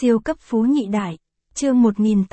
Siêu cấp phú nhị đại. Chương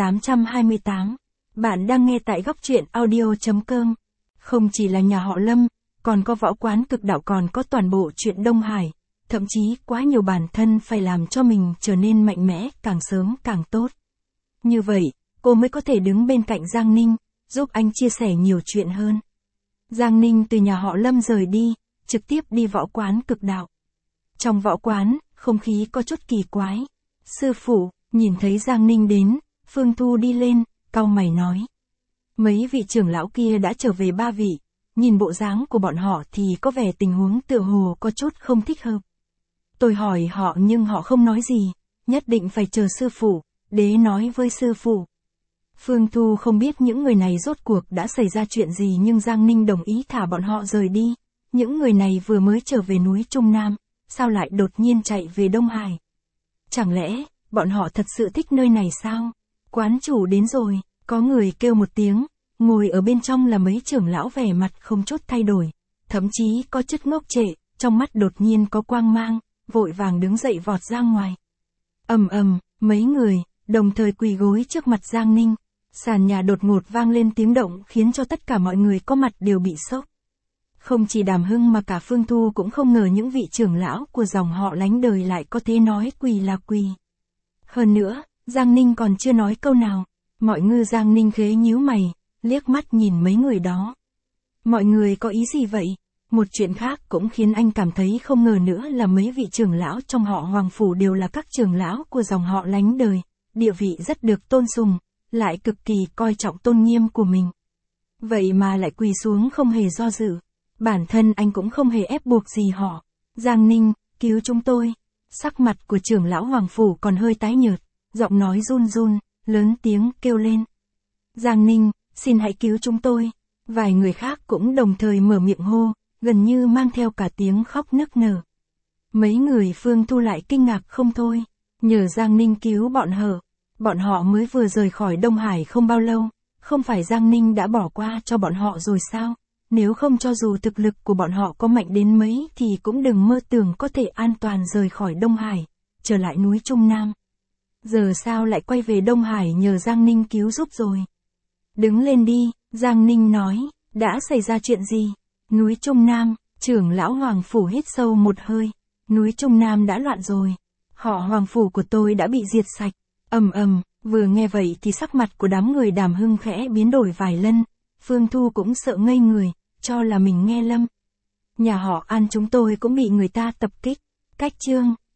1828. Bạn đang nghe tại góc truyện audio.com. Không chỉ là nhà họ Lâm, còn có võ quán cực đạo, còn có toàn bộ chuyện Đông Hải. Thậm chí quá nhiều bản thân phải làm cho mình trở nên mạnh mẽ, càng sớm càng tốt. Như vậy, cô mới có thể đứng bên cạnh Giang Ninh, giúp anh chia sẻ nhiều chuyện hơn. Giang Ninh từ nhà họ Lâm rời đi, trực tiếp đi võ quán cực đạo. Trong võ quán, không khí có chút kỳ quái. Sư phụ, nhìn thấy Giang Ninh đến, Phương Thu đi lên, cau mày nói. Mấy vị trưởng lão kia đã trở về 3 vị, nhìn bộ dáng của bọn họ thì có vẻ tình huống tựa hồ có chút không thích hợp. Tôi hỏi họ nhưng họ không nói gì, nhất định phải chờ sư phụ, đế nói với sư phụ. Phương Thu không biết những người này rốt cuộc đã xảy ra chuyện gì, nhưng Giang Ninh đồng ý thả bọn họ rời đi. Những người này vừa mới trở về núi Trung Nam, sao lại đột nhiên chạy về Đông Hải? Chẳng lẽ, bọn họ thật sự thích nơi này sao? Quán chủ đến rồi, có người kêu một tiếng, ngồi ở bên trong là mấy trưởng lão vẻ mặt không chút thay đổi, thậm chí có chút ngốc trệ, trong mắt đột nhiên có quang mang, vội vàng đứng dậy vọt ra ngoài. Ầm ầm, mấy người, đồng thời quỳ gối trước mặt Giang Ninh, sàn nhà đột ngột vang lên tiếng động khiến cho tất cả mọi người có mặt đều bị sốc. Không chỉ Đàm Hưng mà cả Phương Thu cũng không ngờ những vị trưởng lão của dòng họ Lánh đời lại có thể nói quỳ là quỳ. Hơn nữa, Giang Ninh còn chưa nói câu nào, mọi người Giang Ninh khế nhíu mày, liếc mắt nhìn mấy người đó. Mọi người có ý gì vậy? Một chuyện khác cũng khiến anh cảm thấy không ngờ nữa là mấy vị trưởng lão trong họ Hoàng Phủ đều là các trưởng lão của dòng họ Lánh đời, địa vị rất được tôn sùng, lại cực kỳ coi trọng tôn nghiêm của mình. Vậy mà lại quỳ xuống không hề do dự. Bản thân anh cũng không hề ép buộc gì họ. Giang Ninh, cứu chúng tôi. Sắc mặt của trưởng lão Hoàng Phủ còn hơi tái nhợt, giọng nói run run, lớn tiếng kêu lên. Giang Ninh, xin hãy cứu chúng tôi. Vài người khác cũng đồng thời mở miệng hô, gần như mang theo cả tiếng khóc nức nở. Mấy người Phương Thu lại kinh ngạc không thôi, nhờ Giang Ninh cứu bọn họ mới vừa rời khỏi Đông Hải không bao lâu, không phải Giang Ninh đã bỏ qua cho bọn họ rồi sao? Nếu không cho dù thực lực của bọn họ có mạnh đến mấy thì cũng đừng mơ tưởng có thể an toàn rời khỏi Đông Hải, trở lại núi Trung Nam. Giờ sao lại quay về Đông Hải nhờ Giang Ninh cứu giúp rồi? Đứng lên đi, Giang Ninh nói, đã xảy ra chuyện gì? Núi Trung Nam, trưởng lão Hoàng Phủ hít sâu một hơi, núi Trung Nam đã loạn rồi, họ Hoàng Phủ của tôi đã bị diệt sạch. Ầm ầm, vừa nghe vậy thì sắc mặt của đám người Đàm Hưng khẽ biến đổi vài lần. Phương Thu cũng sợ ngây người, cho là mình nghe lầm. Nhà họ An chúng tôi cũng bị người ta tập kích. Cách chương